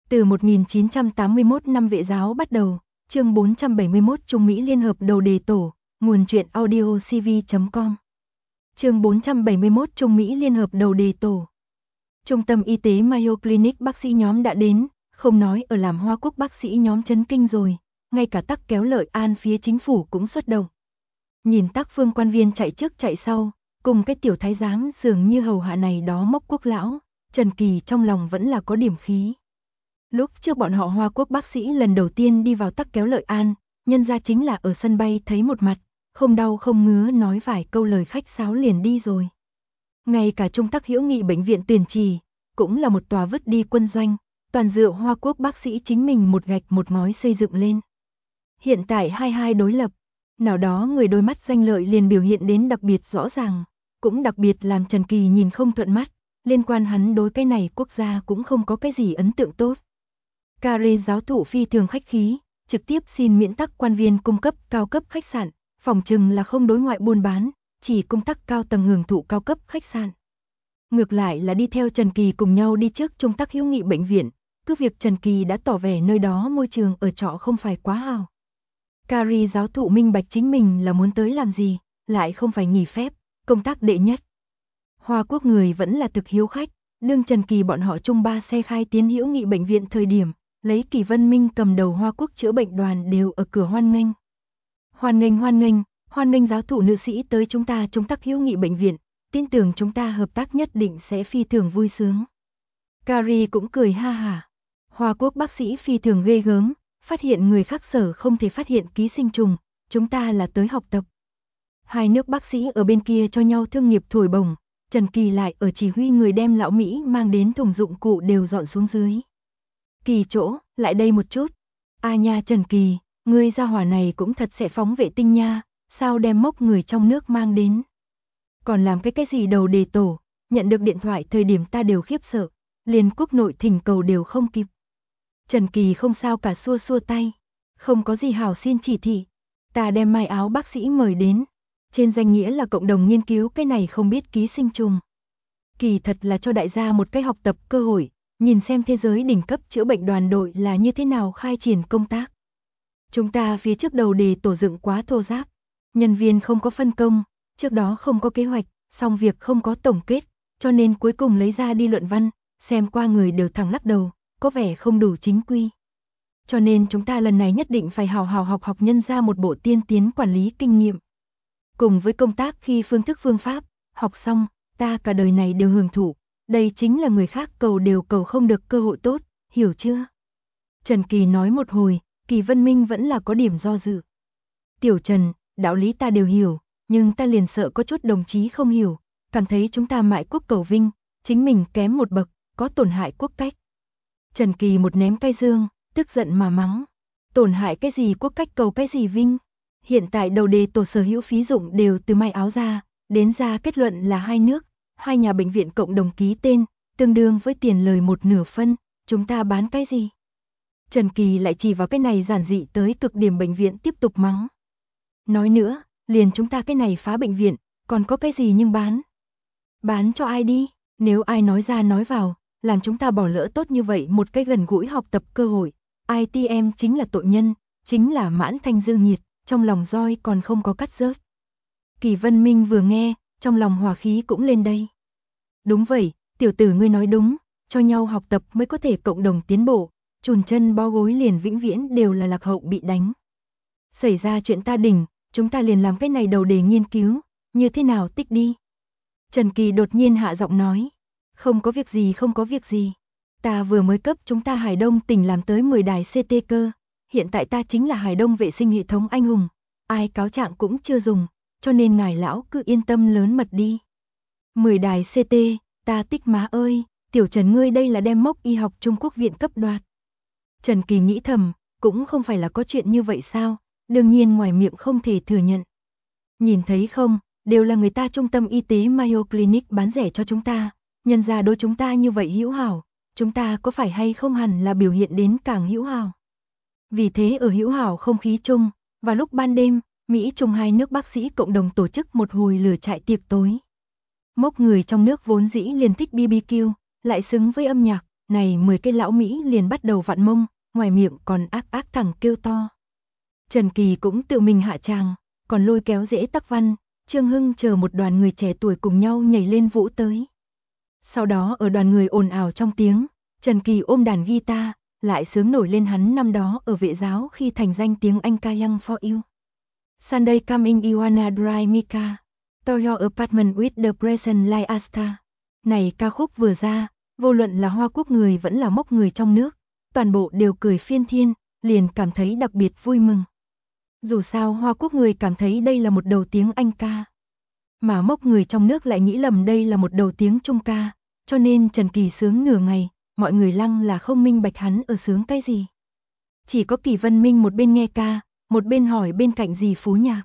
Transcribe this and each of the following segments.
Từ 1981 năm Vệ giáo bắt đầu, chương 471 Trung Mỹ Liên hợp đầu đề tổ, nguồn truyện audio cv.com. Chương 471 Trung Mỹ Liên hợp đầu đề tổ. Trung tâm y tế Mayo Clinic bác sĩ nhóm đã đến, không nói ở làm Hoa Quốc bác sĩ nhóm chấn kinh rồi, ngay cả Tắc Kéo Lợi An phía chính phủ cũng xuất động. Nhìn Tắc Phương quan viên chạy trước chạy sau, cùng cái tiểu thái giám dường như hầu hạ này đó Mốc Quốc lão, Trần Kỳ trong lòng vẫn là có điểm khí. Lúc trước bọn họ Hoa Quốc bác sĩ lần đầu tiên đi vào Tắc Kéo Lợi An, nhân ra chính là ở sân bay thấy một mặt, không đau không ngứa nói vài câu lời khách sáo liền đi rồi. Ngay cả Trung Tắc Hữu Nghị bệnh viện Tuyền Trì, cũng là một tòa vứt đi quân doanh, toàn dựa Hoa Quốc bác sĩ chính mình một gạch một ngói xây dựng lên. Hiện tại hai đối lập, nào đó người đôi mắt danh lợi liền biểu hiện đến đặc biệt rõ ràng, cũng đặc biệt làm Trần Kỳ nhìn không thuận mắt, liên quan hắn đối cái này quốc gia cũng không có cái gì ấn tượng tốt. Carré giáo thụ phi thường khách khí, trực tiếp xin miễn Tắc quan viên cung cấp cao cấp khách sạn, phòng trừng là không đối ngoại buôn bán, chỉ cung Tắc cao tầng hưởng thụ cao cấp khách sạn. Ngược lại là đi theo Trần Kỳ cùng nhau đi trước Trung Tắc Hữu Nghị bệnh viện, cứ việc Trần Kỳ đã tỏ vẻ nơi đó môi trường ở trọ không phải quá hào. Carré giáo thụ minh bạch chính mình là muốn tới làm gì, lại không phải nghỉ phép, công tác đệ nhất. Hoa Quốc người vẫn là thực hiếu khách, đương Trần Kỳ bọn họ chung 3 xe khai tiến Hữu Nghị bệnh viện thời điểm, lấy Kỳ Vân Minh cầm đầu Hoa Quốc chữa bệnh đoàn đều ở cửa hoan nghênh. Hoan nghênh giáo thụ nữ sĩ tới chúng ta Trung Tắc Hữu Nghị bệnh viện, tin tưởng chúng ta hợp tác nhất định sẽ phi thường vui sướng. Carré cũng cười ha hả. Hoa Quốc bác sĩ phi thường ghê gớm, phát hiện người khác sở không thể phát hiện ký sinh trùng, chúng ta là tới học tập. Hai nước bác sĩ ở bên kia cho nhau thương nghiệp thổi bổng, Trần Kỳ lại ở chỉ huy người đem lão Mỹ mang đến thùng dụng cụ đều dọn xuống dưới. Kỳ chỗ, lại đây một chút. A nha Trần Kỳ, ngươi gia hỏa này cũng thật sẽ phóng vệ tinh nha, sao đem Mốc người trong nước mang đến. Còn làm cái gì đầu đề tổ, nhận được điện thoại thời điểm ta đều khiếp sợ, liền quốc nội thỉnh cầu đều không kịp. Trần Kỳ không sao cả xua xua tay, không có gì hảo xin chỉ thị, ta đem Mai Áo bác sĩ mời đến, trên danh nghĩa là cộng đồng nghiên cứu cái này không biết ký sinh trùng. Kỳ thật là cho đại gia một cái học tập cơ hội, nhìn xem thế giới đỉnh cấp chữa bệnh đoàn đội là như thế nào khai triển công tác. Chúng ta phía trước đầu đề tổ dựng quá thô ráp, nhân viên không có phân công, trước đó không có kế hoạch, xong việc không có tổng kết, cho nên cuối cùng lấy ra đi luận văn, xem qua người đều thẳng lắc đầu, có vẻ không đủ chính quy. Cho nên chúng ta lần này nhất định phải hào hào học nhân ra một bộ tiên tiến quản lý kinh nghiệm. Cùng với công tác khi phương thức phương pháp, học xong, ta cả đời này đều hưởng thụ, đây chính là người khác cầu đều cầu không được cơ hội tốt, hiểu chưa? Trần Kỳ nói một hồi, Kỳ Vân Minh vẫn là có điểm do dự. Tiểu Trần, đạo lý ta đều hiểu, nhưng ta liền sợ có chút đồng chí không hiểu, cảm thấy chúng ta mại quốc cầu vinh, chính mình kém một bậc, có tổn hại quốc cách. Trần Kỳ một ném cây dương, tức giận mà mắng. Tổn hại cái gì quốc cách cầu cái gì vinh? Hiện tại đầu đề tổ sở hữu phí dụng đều từ Mai Áo ra, đến ra kết luận là hai nước, hai nhà bệnh viện cộng đồng ký tên, tương đương với tiền lời 1/2 phân, chúng ta bán cái gì? Trần Kỳ lại chỉ vào cái này giản dị tới cực điểm bệnh viện tiếp tục mắng. Nói nữa, liền chúng ta cái này phá bệnh viện, còn có cái gì nhưng bán? Bán cho ai đi? Nếu ai nói ra nói vào, làm chúng ta bỏ lỡ tốt như vậy một cái gần gũi học tập cơ hội. ITM chính là tội nhân, chính là mãn thanh dương nhiệt, trong lòng roi còn không có cắt rớt. Kỳ Vân Minh vừa nghe, trong lòng hòa khí cũng lên đây. Đúng vậy, tiểu tử ngươi nói đúng, cho nhau học tập mới có thể cộng đồng tiến bộ, chùn chân bó gối liền vĩnh viễn đều là lạc hậu bị đánh. Xảy ra chuyện ta đỉnh, chúng ta liền làm cái này đầu đề nghiên cứu, như thế nào tích đi. Trần Kỳ đột nhiên hạ giọng nói, không có việc gì, ta vừa mới cấp chúng ta Hải Đông tỉnh làm tới 10 đài CT cơ, hiện tại ta chính là Hải Đông vệ sinh hệ thống anh hùng, ai cáo trạng cũng chưa dùng, cho nên ngài lão cứ yên tâm lớn mật đi. 10 đài CT, ta tích má ơi, tiểu Trần ngươi đây là đem Mốc y học Trung Quốc viện cấp đoạt. Trần Kỳ nghĩ thầm, cũng không phải là có chuyện như vậy sao, đương nhiên ngoài miệng không thể thừa nhận. Nhìn thấy không, đều là người ta trung tâm y tế Mayo Clinic bán rẻ cho chúng ta, nhân ra đối chúng ta như vậy hữu hảo, chúng ta có phải hay không hẳn là biểu hiện đến càng hữu hảo. Vì thế ở hữu hảo không khí chung, vào lúc ban đêm, Mỹ Trung hai nước bác sĩ cộng đồng tổ chức một hồi lửa trại tiệc tối. Mốc người trong nước vốn dĩ liền thích BBQ, lại xứng với âm nhạc, này 10 cái lão Mỹ liền bắt đầu vặn mông, ngoài miệng còn ác ác thẳng kêu to. Trần Kỳ cũng tự mình hạ tràng, còn lôi kéo Dễ Tắc Văn, Trương Hưng chờ một đoàn người trẻ tuổi cùng nhau nhảy lên vũ tới. Sau đó ở đoàn người ồn ào trong tiếng, Trần Kỳ ôm đàn guitar, lại sướng nổi lên hắn năm đó ở Vệ Giáo khi thành danh tiếng Anh ca Young for You. Sunday coming you wanna drive me car, to your apartment with the present like a star. Này ca khúc vừa ra, vô luận là Hoa Quốc người vẫn là mốc người trong nước, toàn bộ đều cười phiên thiên, liền cảm thấy đặc biệt vui mừng. Dù sao Hoa Quốc người cảm thấy đây là một đầu tiếng Anh ca, mà mốc người trong nước lại nghĩ lầm đây là một đầu tiếng Trung ca, cho nên Trần Kỳ sướng nửa ngày, mọi người lăng là không minh bạch hắn ở sướng cái gì. Chỉ có Kỳ Vân Minh một bên nghe ca, một bên hỏi bên cạnh dì Phú Nhạc.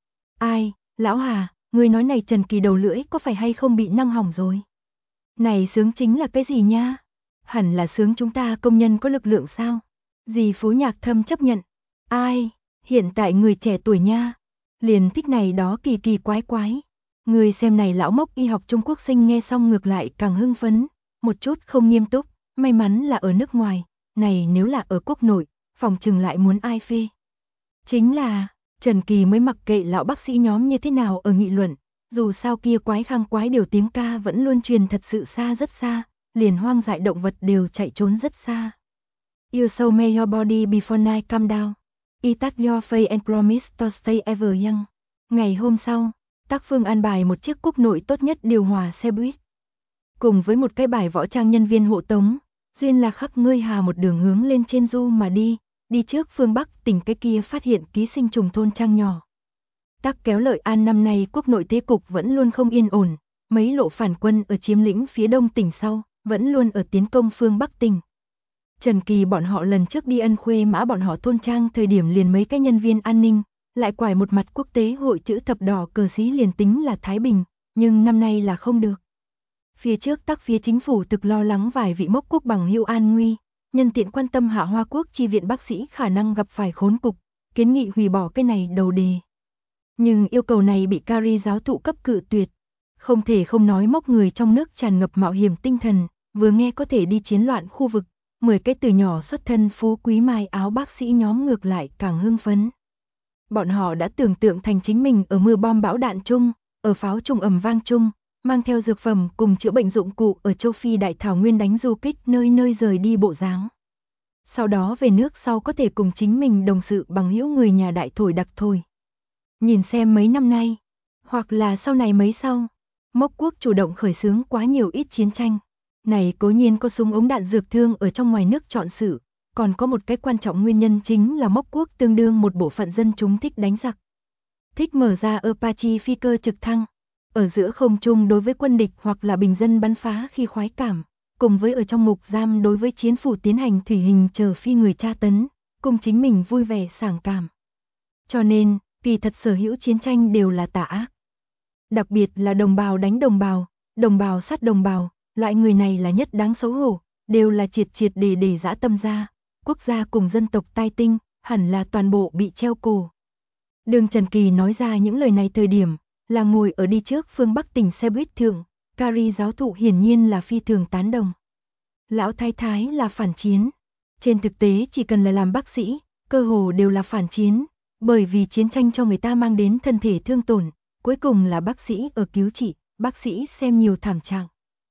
Ai, lão Hà, người nói này Trần Kỳ đầu lưỡi có phải hay không bị năng hỏng rồi? Này sướng chính là cái gì nha? Hẳn là sướng chúng ta công nhân có lực lượng sao? Dì Phú Nhạc thâm chấp nhận. Ai, hiện tại người trẻ tuổi nha, liền thích này đó kỳ kỳ quái quái. Người xem này lão mốc y học Trung Quốc sinh nghe xong ngược lại càng hưng phấn, một chút không nghiêm túc, may mắn là ở nước ngoài, này nếu là ở quốc nội, phòng chừng lại muốn ai phê. Chính là, Trần Kỳ mới mặc kệ lão bác sĩ nhóm như thế nào ở nghị luận, dù sao kia quái khang quái điều tiếng ca vẫn luôn truyền thật sự xa rất xa, liền hoang dại động vật đều chạy trốn rất xa. You show me your body before night come down. I touch your face and promise to stay ever young. Ngày hôm sau, Tác Phương an bài một chiếc quốc nội tốt nhất điều hòa xe buýt. Cùng với một cái bài võ trang nhân viên hộ tống, duyên là khắc ngươi hà một đường hướng lên trên du mà đi trước phương Bắc tỉnh cái kia phát hiện ký sinh trùng thôn trang nhỏ. Tác kéo Lợi An năm nay quốc nội thế cục vẫn luôn không yên ổn, mấy lộ phản quân ở chiếm lĩnh phía đông tỉnh sau, vẫn luôn ở tiến công phương Bắc tỉnh. Trần Kỳ bọn họ lần trước đi Ân Khuê Mã bọn họ thôn trang thời điểm liền mấy cái nhân viên an ninh, lại quải một mặt quốc tế hội chữ thập đỏ cờ xí liền tính là Thái Bình, nhưng năm nay là không được. Phía trước Tác phía chính phủ thực lo lắng vài vị mốc quốc bằng hữu an nguy, nhân tiện quan tâm hạ Hoa Quốc chi viện bác sĩ khả năng gặp phải khốn cục, kiến nghị hủy bỏ cái này đầu đề. Nhưng yêu cầu này bị Cary giáo thụ cấp cự tuyệt, không thể không nói mốc người trong nước tràn ngập mạo hiểm tinh thần, vừa nghe có thể đi chiến loạn khu vực, 10 cái từ nhỏ xuất thân phú quý mai áo bác sĩ nhóm ngược lại càng hưng phấn. Bọn họ đã tưởng tượng thành chính mình ở mưa bom bão đạn chung, ở pháo trung ầm vang chung, mang theo dược phẩm cùng chữa bệnh dụng cụ ở châu Phi đại thảo nguyên đánh du kích nơi nơi rời đi bộ dáng. Sau đó về nước sau có thể cùng chính mình đồng sự bằng hữu người nhà đại thổi đặc thổi. Nhìn xem mấy năm nay, hoặc là sau này mấy sau, mốc quốc chủ động khởi xướng quá nhiều ít chiến tranh. Này cố nhiên có súng ống đạn dược thương ở trong ngoài nước chọn sự, còn có một cái quan trọng nguyên nhân chính là mốc quốc tương đương một bộ phận dân chúng thích đánh giặc. Thích mở ra Apache phi cơ trực thăng, ở giữa không trung đối với quân địch hoặc là bình dân bắn phá khi khoái cảm, cùng với ở trong ngục giam đối với chiến phủ tiến hành thủy hình chờ phi người tra tấn, cùng chính mình vui vẻ sảng cảm. Cho nên, kỳ thật sở hữu chiến tranh đều là tà ác. Đặc biệt là đồng bào đánh đồng bào sát đồng bào, loại người này là nhất đáng xấu hổ, đều là triệt để dã tâm ra, quốc gia cùng dân tộc tai tinh, hẳn là toàn bộ bị treo cổ. Đường Trần Kỳ nói ra những lời này thời điểm, là ngồi ở đi trước phương Bắc tỉnh xe buýt thượng, Cary giáo thụ hiển nhiên là phi thường tán đồng. Lão thái thái là phản chiến. Trên thực tế chỉ cần là làm bác sĩ, cơ hồ đều là phản chiến, bởi vì chiến tranh cho người ta mang đến thân thể thương tổn, cuối cùng là bác sĩ ở cứu trị, bác sĩ xem nhiều thảm trạng.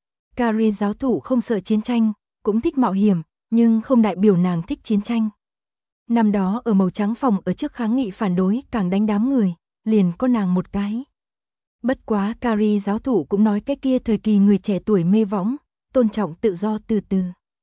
Cary giáo thụ không sợ chiến tranh, cũng thích mạo hiểm, nhưng không đại biểu nàng thích chiến tranh. Năm đó ở màu trắng phòng ở trước kháng nghị phản đối càng đánh đám người, liền có nàng một cái. Bất quá Cary giáo thụ cũng nói cái kia thời kỳ người trẻ tuổi mê võng, tôn trọng tự do từ từ.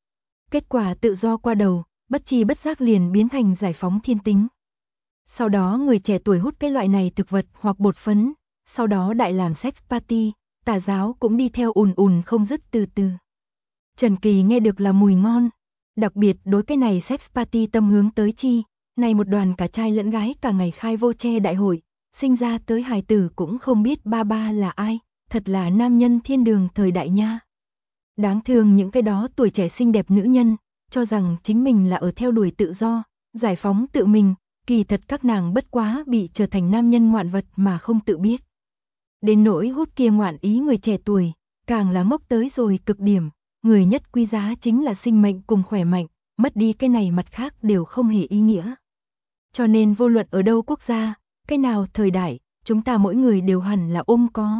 Kết quả tự do qua đầu, bất chi bất giác liền biến thành giải phóng thiên tính. Sau đó người trẻ tuổi hút cái loại này thực vật hoặc bột phấn, sau đó đại làm sex party, tà giáo cũng đi theo ùn không dứt từ từ. Trần Kỳ nghe được là mùi ngon, đặc biệt đối cái này sex party tâm hướng tới chi, này một đoàn cả trai lẫn gái cả ngày khai vô che đại hội, sinh ra tới hài tử cũng không biết ba là ai, thật là nam nhân thiên đường thời đại nha. Đáng thương những cái đó tuổi trẻ xinh đẹp nữ nhân, cho rằng chính mình là ở theo đuổi tự do, giải phóng tự mình, kỳ thật các nàng bất quá bị trở thành nam nhân ngoạn vật mà không tự biết. Đến nỗi hút kia ngoạn ý người trẻ tuổi, càng là ngốc tới rồi cực điểm, người nhất quý giá chính là sinh mệnh cùng khỏe mạnh, mất đi cái này mặt khác đều không hề ý nghĩa. Cho nên vô luận ở đâu quốc gia, cái nào thời đại, chúng ta mỗi người đều hẳn là ôm có.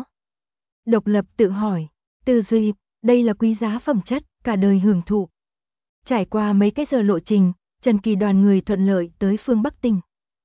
Độc lập tự hỏi, tư duy, đây là quý giá phẩm chất, cả đời hưởng thụ. Trải qua mấy cái giờ lộ trình, Trần Kỳ đoàn người thuận lợi tới phương Bắc tỉnh.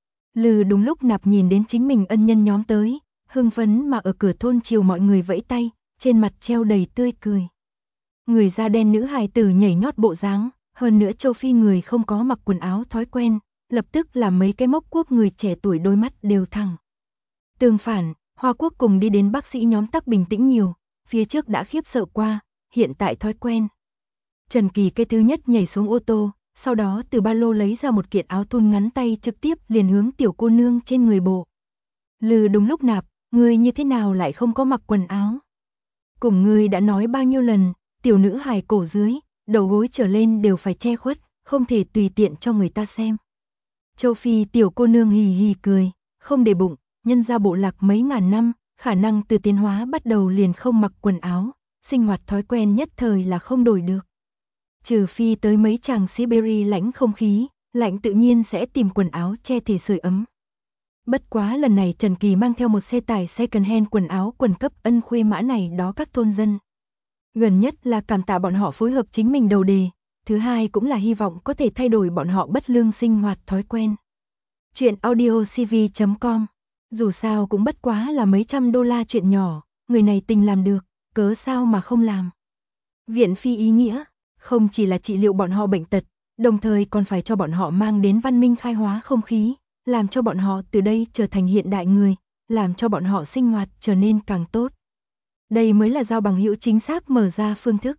Lư đúng lúc nạp nhìn đến chính mình ân nhân nhóm tới, hưng phấn mà ở cửa thôn chiều mọi người vẫy tay, trên mặt treo đầy tươi cười. Người da đen nữ hài tử nhảy nhót bộ dáng, hơn nữa châu Phi người không có mặc quần áo thói quen, lập tức làm mấy cái mốc quốc người trẻ tuổi đôi mắt đều thẳng. Tương phản, Hoa Quốc cùng đi đến bác sĩ nhóm tắc bình tĩnh nhiều, phía trước đã khiếp sợ qua, hiện tại thói quen. Trần Kỳ cái thứ nhất nhảy xuống ô tô, sau đó từ ba lô lấy ra một kiện áo thun ngắn tay trực tiếp liền hướng tiểu cô nương trên người bộ. Lư đúng lúc nạp, ngươi như thế nào lại không có mặc quần áo? Cùng ngươi đã nói bao nhiêu lần, tiểu nữ hài cổ dưới, đầu gối trở lên đều phải che khuất, không thể tùy tiện cho người ta xem. Châu Phi tiểu cô nương hì hì cười, không để bụng, nhân ra bộ lạc mấy ngàn năm, khả năng từ tiến hóa bắt đầu liền không mặc quần áo, sinh hoạt thói quen nhất thời là không đổi được. Trừ phi tới mấy chàng Siberia lãnh không khí, lạnh tự nhiên sẽ tìm quần áo che thể sưởi ấm. Bất quá lần này Trần Kỳ mang theo một xe tải second hand quần áo quần cấp Ân Khuê Mã này đó các thôn dân. Gần nhất là cảm tạ bọn họ phối hợp chính mình đầu đề, thứ hai cũng là hy vọng có thể thay đổi bọn họ bất lương sinh hoạt thói quen. Chuyện audiocv.com. Dù sao cũng bất quá là mấy trăm đô la chuyện nhỏ, người này tình làm được, cớ sao mà không làm. Viện phi ý nghĩa, không chỉ là trị liệu bọn họ bệnh tật, đồng thời còn phải cho bọn họ mang đến văn minh khai hóa không khí, làm cho bọn họ từ đây trở thành hiện đại người, làm cho bọn họ sinh hoạt trở nên càng tốt. Đây mới là giao bằng hữu chính xác mở ra phương thức.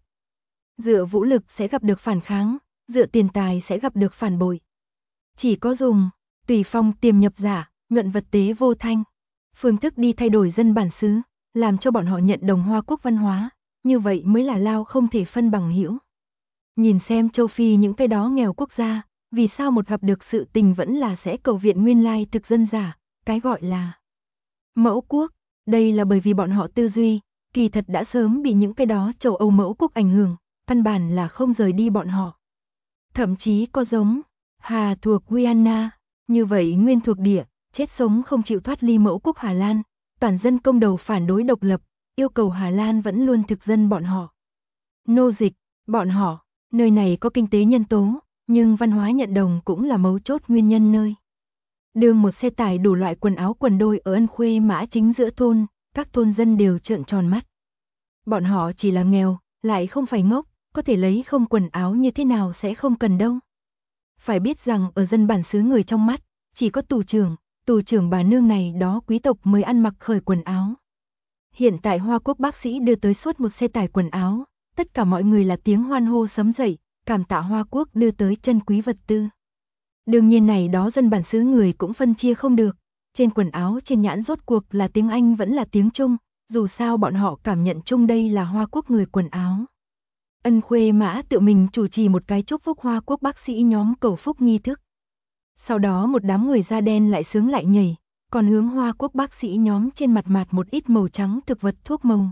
Dựa vũ lực sẽ gặp được phản kháng, dựa tiền tài sẽ gặp được phản bội. Chỉ có dùng, tùy phong tiềm nhập giả, nhuận vật tế vô thanh. Phương thức đi thay đổi dân bản xứ, làm cho bọn họ nhận đồng Hoa Quốc văn hóa, như vậy mới là lao không thể phân bằng hữu. Nhìn xem châu Phi những cái đó nghèo quốc gia, vì sao một gặp được sự tình vẫn là sẽ cầu viện nguyên lai thực dân giả, cái gọi là mẫu quốc, đây là bởi vì bọn họ tư duy, kỳ thật đã sớm bị những cái đó châu Âu mẫu quốc ảnh hưởng, căn bản là không rời đi bọn họ. Thậm chí có giống Hà thuộc Guyana, như vậy nguyên thuộc địa, chết sống không chịu thoát ly mẫu quốc Hà Lan, toàn dân công đầu phản đối độc lập, yêu cầu Hà Lan vẫn luôn thực dân bọn họ. Nô dịch, bọn họ, nơi này có kinh tế nhân tố, nhưng văn hóa nhận đồng cũng là mấu chốt nguyên nhân nơi. Đường một xe tải đủ loại quần áo quần đôi ở Ân Khuê Mã chính giữa thôn, các thôn dân đều trợn tròn mắt. Bọn họ chỉ là nghèo, lại không phải ngốc, có thể lấy không quần áo như thế nào sẽ không cần đâu. Phải biết rằng ở dân bản xứ người trong mắt, chỉ có tù trưởng bà nương này đó quý tộc mới ăn mặc khởi quần áo. Hiện tại Hoa Quốc bác sĩ đưa tới suốt một xe tải quần áo, tất cả mọi người là tiếng hoan hô sấm dậy, cảm tạ Hoa Quốc đưa tới chân quý vật tư. Đương nhiên này đó dân bản xứ người cũng phân chia không được, trên quần áo trên nhãn rốt cuộc là tiếng Anh vẫn là tiếng Trung, dù sao bọn họ cảm nhận chung đây là Hoa Quốc người quần áo. Ân Khuê Mã tự mình chủ trì một cái chúc phúc Hoa Quốc bác sĩ nhóm cầu phúc nghi thức. Sau đó một đám người da đen lại sướng lại nhảy, còn hướng Hoa Quốc bác sĩ nhóm trên mặt mạt một ít màu trắng thực vật thuốc màu.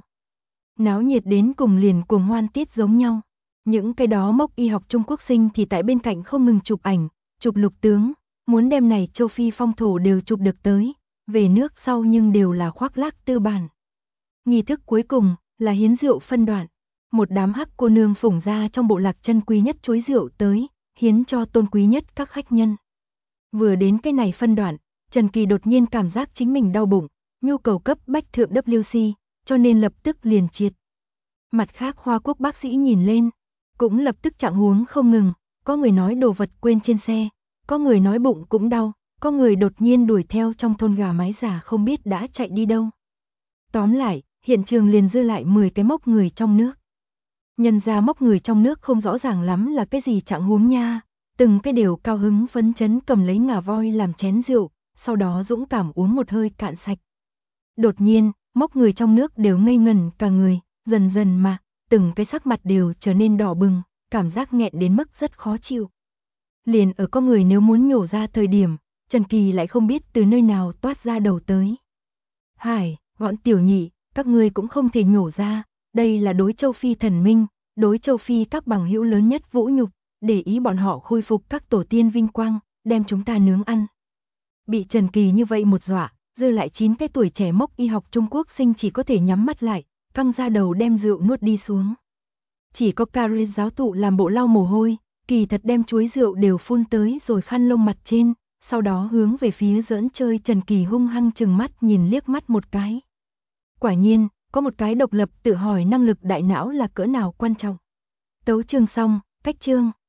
Náo nhiệt đến cùng liền cuồng hoan tiết giống nhau. Những cái đó mốc y học Trung Quốc sinh thì tại bên cạnh không ngừng chụp ảnh, chụp lục tướng, muốn đem này châu Phi phong thổ đều chụp được tới, về nước sau nhưng đều là khoác lác tư bản. Nghi thức cuối cùng là hiến rượu phân đoạn. Một đám hắc cô nương phủng ra trong bộ lạc chân quý nhất chuối rượu tới, hiến cho tôn quý nhất các khách nhân. Vừa đến cái này phân đoạn, Trần Kỳ đột nhiên cảm giác chính mình đau bụng, nhu cầu cấp bách thượng WC, cho nên lập tức liền triệt. Mặt khác Hoa Quốc bác sĩ nhìn lên, cũng lập tức trạng huống không ngừng, có người nói đồ vật quên trên xe, có người nói bụng cũng đau, có người đột nhiên đuổi theo trong thôn gà mái già không biết đã chạy đi đâu. Tóm lại, hiện trường liền dư lại 10 cái mốc người trong nước. Nhân ra mốc người trong nước không rõ ràng lắm là cái gì trạng huống nha, từng cái đều cao hứng phấn chấn cầm lấy ngà voi làm chén rượu, sau đó dũng cảm uống một hơi cạn sạch. Đột nhiên, mốc người trong nước đều ngây ngần cả người, dần dần mà, từng cái sắc mặt đều trở nên đỏ bừng, cảm giác nghẹn đến mức rất khó chịu. Liền ở có người nếu muốn nhổ ra thời điểm, Trần Kỳ lại không biết từ nơi nào toát ra đầu tới. Hải, bọn tiểu nhị, các ngươi cũng không thể nhổ ra, đây là đối châu Phi thần minh, đối châu Phi các bằng hữu lớn nhất vũ nhục, để ý bọn họ khôi phục các tổ tiên vinh quang, đem chúng ta nướng ăn. Bị Trần Kỳ như vậy một dọa, dư lại 9 cái tuổi trẻ mốc y học Trung Quốc sinh chỉ có thể nhắm mắt lại, căng ra đầu đem rượu nuốt đi xuống. Chỉ có Carrie giáo tụ làm bộ lau mồ hôi, kỳ thật đem chuối rượu đều phun tới rồi khăn lông mặt trên, sau đó hướng về phía giỡn chơi Trần Kỳ hung hăng trừng mắt nhìn liếc mắt một cái. Quả nhiên, có một cái độc lập tự hỏi năng lực đại não là cỡ nào quan trọng. Tấu chương xong, cách chương.